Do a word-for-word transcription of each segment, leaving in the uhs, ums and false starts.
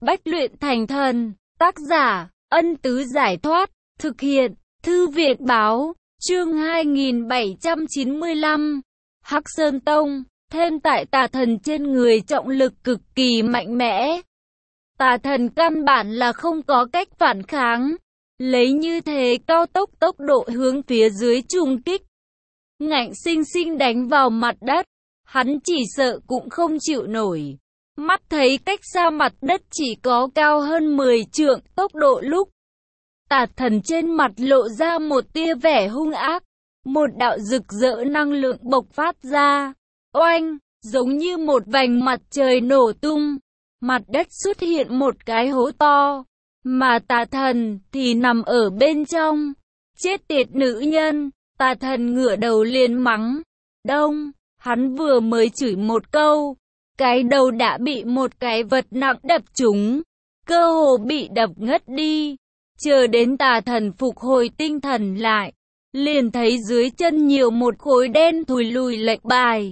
Bách luyện thành thần, tác giả, Ân Tứ Giải Thoát, thực hiện, Thư Viện Báo, chương hai nghìn bảy trăm chín mươi lăm, Hắc Sơn Tông, thêm tại tà thần trên người trọng lực cực kỳ mạnh mẽ. Tà thần căn bản là không có cách phản kháng, lấy như thế cao tốc tốc độ hướng phía dưới trùng kích. Ngạnh sinh sinh đánh vào mặt đất, hắn chỉ sợ cũng không chịu nổi. Mắt thấy cách xa mặt đất chỉ có cao hơn mười trượng tốc độ lúc. Tà thần trên mặt lộ ra một tia vẻ hung ác, một đạo rực rỡ năng lượng bộc phát ra. Oanh, giống như một vành mặt trời nổ tung, mặt đất xuất hiện một cái hố to, mà tà thần thì nằm ở bên trong. Chết tiệt nữ nhân, tà thần ngửa đầu liền mắng. Đông, hắn vừa mới chửi một câu, cái đầu đã bị một cái vật nặng đập trúng, cơ hồ bị đập ngất đi. Chờ đến tà thần phục hồi tinh thần lại, liền thấy dưới chân nhiều một khối đen thùi lùi lệnh bài.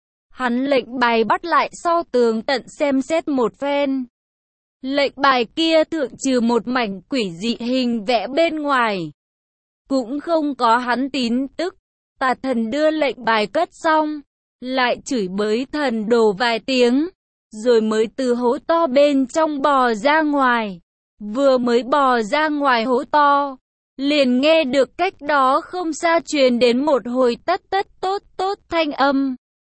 Hắn lệnh bài bắt lại sau tường tận xem xét một phen. Lệnh bài kia thượng trừ một mảnh quỷ dị hình vẽ bên ngoài, cũng không có hắn tín tức. Tà thần đưa lệnh bài cất xong, lại chửi bới thần đồ vài tiếng, rồi mới từ hố to bên trong bò ra ngoài. Vừa mới bò ra ngoài hố to, liền nghe được cách đó không xa truyền đến một hồi tất tất tốt tốt thanh âm.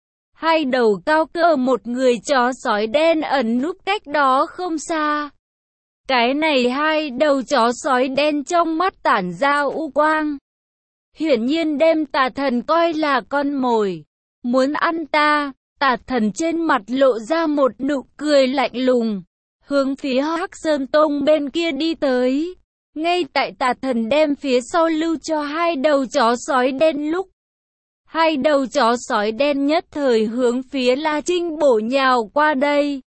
Hai đầu cao cỡ một người chó sói đen ẩn núp cách đó không xa. Cái này hai đầu chó sói đen trong mắt tản ra u quang, hiển nhiên đem tà thần coi là con mồi, muốn ăn ta. Tà thần trên mặt lộ ra một nụ cười lạnh lùng, hướng phía Hắc Sơn Tông bên kia đi tới. Ngay tại tà thần đem phía sau lưu cho hai đầu chó sói đen lúc, hai đầu chó sói đen nhất thời hướng phía La Trinh bổ nhào qua đây.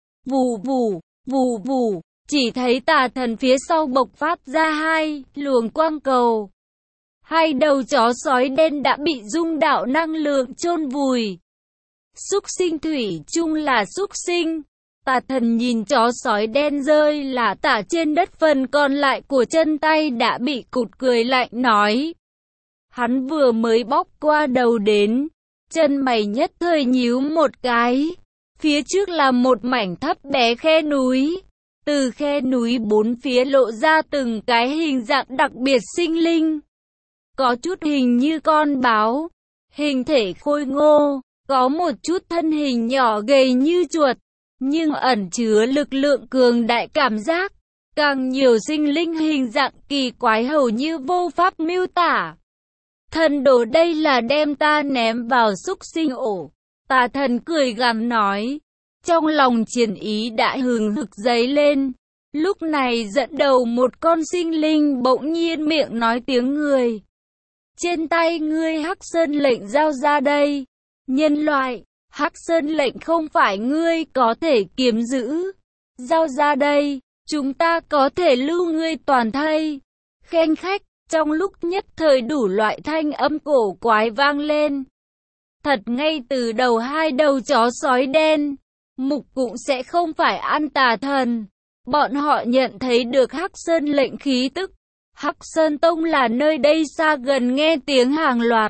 Vù vù, vù vù, chỉ thấy tà thần phía sau bộc phát ra hai luồng quang cầu. Hai đầu chó sói đen đã bị dung đạo năng lượng chôn vùi. Súc sinh thủy chung là súc sinh. Tà thần nhìn chó sói đen rơi là tả trên đất, phần còn lại của chân tay đã bị cụt, cười lạnh nói. Hắn vừa mới bóc qua đầu đến, chân mày nhất thời nhíu một cái. Phía trước là một mảnh thấp bé khe núi. Từ khe núi bốn phía lộ ra từng cái hình dạng đặc biệt sinh linh. Có chút hình như con báo, hình thể khôi ngô, có một chút thân hình nhỏ gầy như chuột, nhưng ẩn chứa lực lượng cường đại cảm giác. Càng nhiều sinh linh hình dạng kỳ quái hầu như vô pháp miêu tả. Thần đồ đây là đem ta ném vào súc sinh ổ. Tà thần cười gằn nói, trong lòng chiến ý đã hừng hực dấy lên. Lúc này dẫn đầu một con sinh linh bỗng nhiên miệng nói tiếng người. Trên tay ngươi Hắc Sơn lệnh giao ra đây. Nhân loại, Hắc Sơn lệnh không phải ngươi có thể kiếm giữ. Giao ra đây, chúng ta có thể lưu ngươi toàn thây. Khen khách, trong lúc nhất thời đủ loại thanh âm cổ quái vang lên. Thật ngay từ đầu hai đầu chó sói đen, mục cũng sẽ không phải ăn tà thần. Bọn họ nhận thấy được Hắc Sơn lệnh khí tức. Hắc Sơn Tông là nơi đây xa gần nghe tiếng hàng loạt.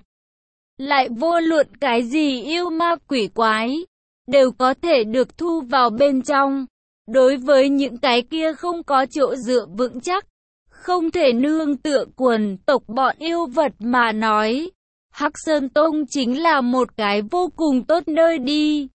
Lại vô luận cái gì yêu ma quỷ quái, đều có thể được thu vào bên trong. Đối với những cái kia không có chỗ dựa vững chắc, không thể nương tựa quần tộc bọn yêu vật mà nói, Hắc Sơn Tông chính là một cái vô cùng tốt nơi đi.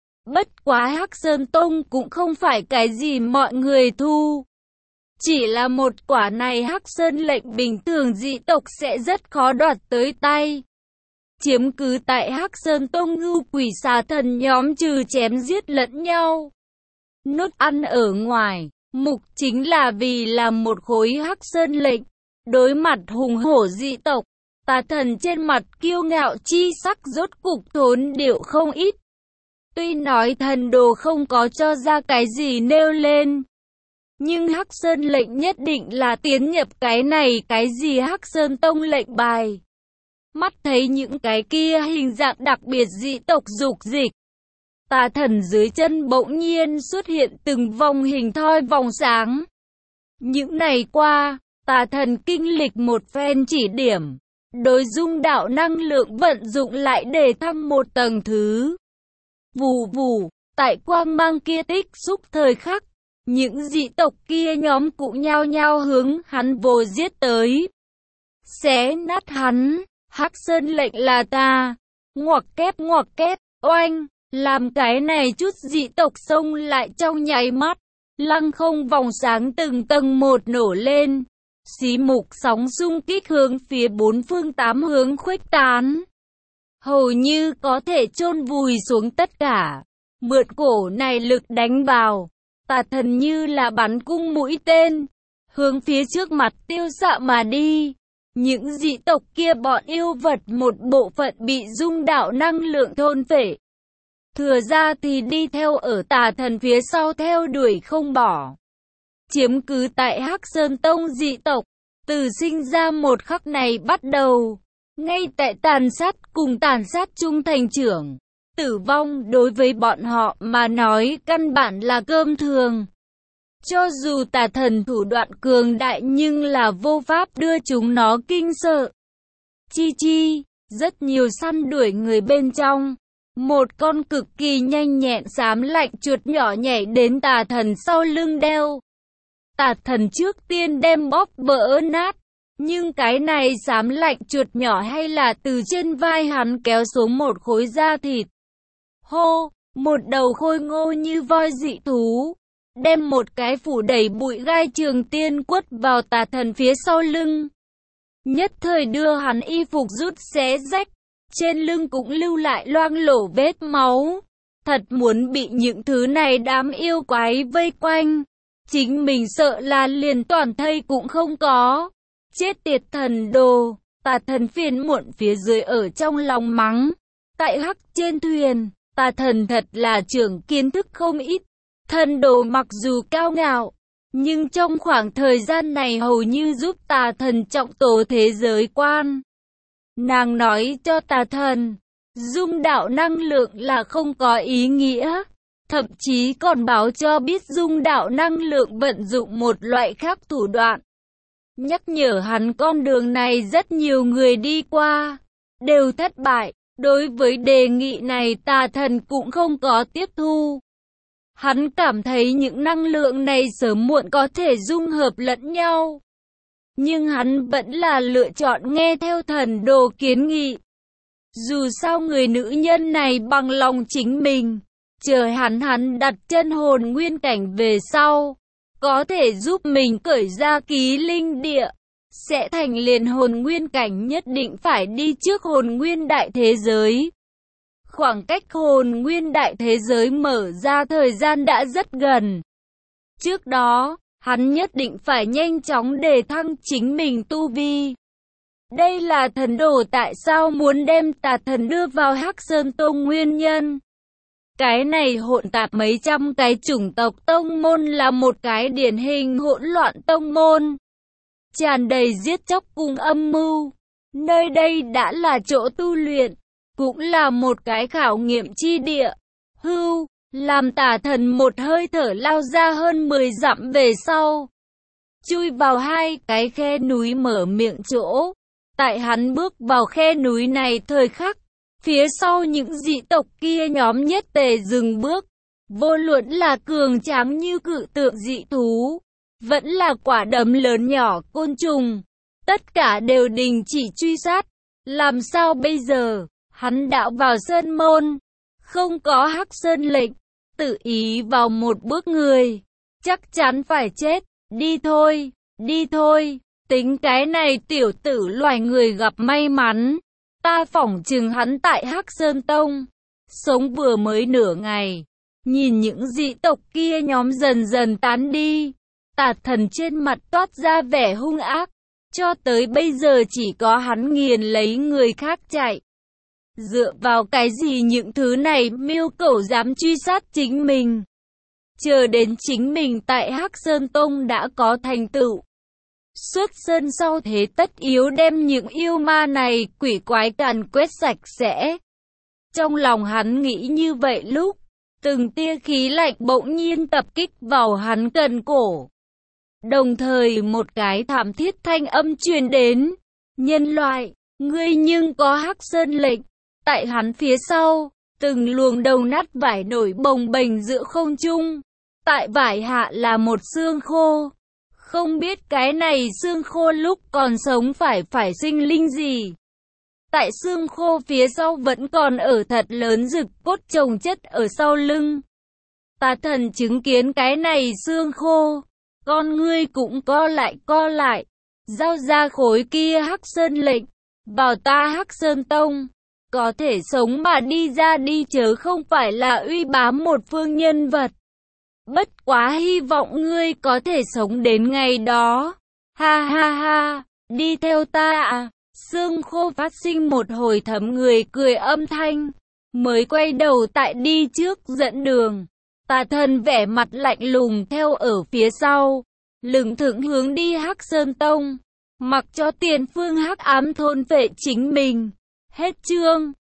Bất quá Hắc Sơn Tông cũng không phải cái gì mọi người thu. Chỉ là một quả này Hắc Sơn lệnh bình thường dị tộc sẽ rất khó đoạt tới tay. Chiếm cứ tại Hắc Sơn Tông ngưu quỷ xà thần nhóm trừ chém giết lẫn nhau, nốt ăn ở ngoài, mục chính là vì làm một khối Hắc Sơn lệnh. Đối mặt hùng hổ dị tộc, tà thần trên mặt kiêu ngạo chi sắc rốt cục thốn điệu không ít. Tuy nói thần đồ không có cho ra cái gì nêu lên, nhưng Hắc Sơn lệnh nhất định là tiến nhập cái này cái gì Hắc Sơn Tông lệnh bài. Mắt thấy những cái kia hình dạng đặc biệt dị tộc dục dịch, Tà thần dưới chân bỗng nhiên xuất hiện từng vòng hình thoi vòng sáng. Những ngày qua, tà thần kinh lịch một phen chỉ điểm, đối dung đạo năng lượng vận dụng lại để thăng một tầng thứ. Vù vù, tại quang mang kia tích xúc thời khắc, những dị tộc kia nhóm cũng nhao nhao hướng hắn vồ giết tới. Xé nát hắn, Hắc Sơn lệnh là ta. Ngoặc kép ngoặc kép, oanh, làm cái này chút dị tộc xông lại trong nháy mắt. Lăng không vòng sáng từng tầng một nổ lên. Xí mục sóng xung kích hướng phía bốn phương tám hướng khuếch tán. Hầu như có thể chôn vùi xuống tất cả. Mượn cổ này lực đánh vào. Tà thần như là bắn cung mũi tên. Hướng phía trước mặt tiêu xạ mà đi. Những dị tộc kia bọn yêu vật một bộ phận bị dung đạo năng lượng thôn phệ. Thừa ra thì đi theo ở tà thần phía sau theo đuổi không bỏ. Chiếm cứ tại Hắc Sơn Tông dị tộc, từ sinh ra một khắc này bắt đầu. Ngay tại tàn sát cùng tàn sát trung thành trưởng. Tử vong đối với bọn họ mà nói căn bản là cơm thường. Cho dù tà thần thủ đoạn cường đại nhưng là vô pháp đưa chúng nó kinh sợ. Chi chi, rất nhiều săn đuổi người bên trong. Một con cực kỳ nhanh nhẹn xám lạnh chuột nhỏ nhảy đến tà thần sau lưng đeo. Tà thần trước tiên đem bóp vỡ nát. Nhưng cái này xám lạnh chuột nhỏ hay là từ trên vai hắn kéo xuống một khối da thịt. Hô, một đầu khôi ngô như voi dị thú. Đem một cái phủ đầy bụi gai trường tiên quất vào tà thần phía sau lưng. Nhất thời đưa hắn y phục rút xé rách. Trên lưng cũng lưu lại loang lổ vết máu. Thật muốn bị những thứ này đám yêu quái vây quanh. Chính mình sợ là liền toàn thây cũng không có. Chết tiệt thần đồ. Tà thần phiền muộn phía dưới ở trong lòng mắng. Tại Hắc trên thuyền, tà thần thật là trưởng kiến thức không ít. Thần đồ mặc dù cao ngạo, nhưng trong khoảng thời gian này hầu như giúp tà thần trọng tổ thế giới quan. Nàng nói cho tà thần, dung đạo năng lượng là không có ý nghĩa, thậm chí còn báo cho biết dung đạo năng lượng vận dụng một loại khác thủ đoạn. Nhắc nhở hắn con đường này rất nhiều người đi qua, đều thất bại, đối với đề nghị này tà thần cũng không có tiếp thu. Hắn cảm thấy những năng lượng này sớm muộn có thể dung hợp lẫn nhau. Nhưng hắn vẫn là lựa chọn nghe theo thần đồ kiến nghị. Dù sao người nữ nhân này bằng lòng chính mình, chờ hắn hắn đặt chân hồn nguyên cảnh về sau, có thể giúp mình cởi ra ký linh địa, sẽ thành liền hồn nguyên cảnh nhất định phải đi trước hồn nguyên đại thế giới. Khoảng cách hồn nguyên đại thế giới mở ra thời gian đã rất gần. Trước đó, hắn nhất định phải nhanh chóng đề thăng chính mình tu vi. Đây là thần đồ tại sao muốn đem tà thần đưa vào Hắc Sơn Tông nguyên nhân. Cái này hỗn tạp mấy trăm cái chủng tộc tông môn là một cái điển hình hỗn loạn tông môn. Tràn đầy giết chóc cùng âm mưu. Nơi đây đã là chỗ tu luyện, cũng là một cái khảo nghiệm chi địa. Hưu, làm tà thần một hơi thở lao ra hơn mười dặm về sau. Chui vào hai cái khe núi mở miệng chỗ. Tại hắn bước vào khe núi này thời khắc, phía sau những dị tộc kia nhóm nhất tề dừng bước. Vô luận là cường tráng như cự tượng dị thú, vẫn là quả đấm lớn nhỏ côn trùng, tất cả đều đình chỉ truy sát. Làm sao bây giờ? Hắn đạo vào sơn môn, không có Hắc Sơn lệnh, tự ý vào một bước người, chắc chắn phải chết. Đi thôi, đi thôi, tính cái này tiểu tử loài người gặp may mắn. Ta phỏng chừng hắn tại Hắc Sơn Tông, sống vừa mới nửa ngày. Nhìn những dị tộc kia nhóm dần dần tán đi, tà thần trên mặt toát ra vẻ hung ác. Cho tới bây giờ chỉ có hắn nghiền lấy người khác chạy. Dựa vào cái gì những thứ này miêu cẩu dám truy sát chính mình? Chờ đến chính mình tại Hắc Sơn Tông đã có thành tựu. Xuất sơn sau thế tất yếu đem những yêu ma này quỷ quái càn quét sạch sẽ. Trong lòng hắn nghĩ như vậy lúc, từng tia khí lạnh bỗng nhiên tập kích vào hắn cần cổ. Đồng thời một cái thảm thiết thanh âm truyền đến. Nhân loại, ngươi nhưng có Hắc Sơn lệnh. Tại hắn phía sau, từng luồng đầu nát vải nổi bồng bềnh giữa không trung. Tại vải hạ là một xương khô. Không biết cái này xương khô lúc còn sống phải phải sinh linh gì. Tại xương khô phía sau vẫn còn ở thật lớn rực cốt chồng chất ở sau lưng. Tà thần chứng kiến cái này xương khô. Con ngươi cũng co lại co lại. Giao ra khối kia Hắc Sơn lệnh. Bảo ta Hắc Sơn Tông. Có thể sống mà đi ra đi chớ không phải là uy bám một phương nhân vật. Bất quá hy vọng ngươi có thể sống đến ngày đó. Ha ha ha, đi theo ta à. Xương khô phát sinh một hồi thấm người cười âm thanh. Mới quay đầu tại đi trước dẫn đường. Tà thần vẻ mặt lạnh lùng theo ở phía sau. Lững thững hướng đi Hắc Sơn Tông. Mặc cho tiền phương hắc ám thôn vệ chính mình. Hết chương.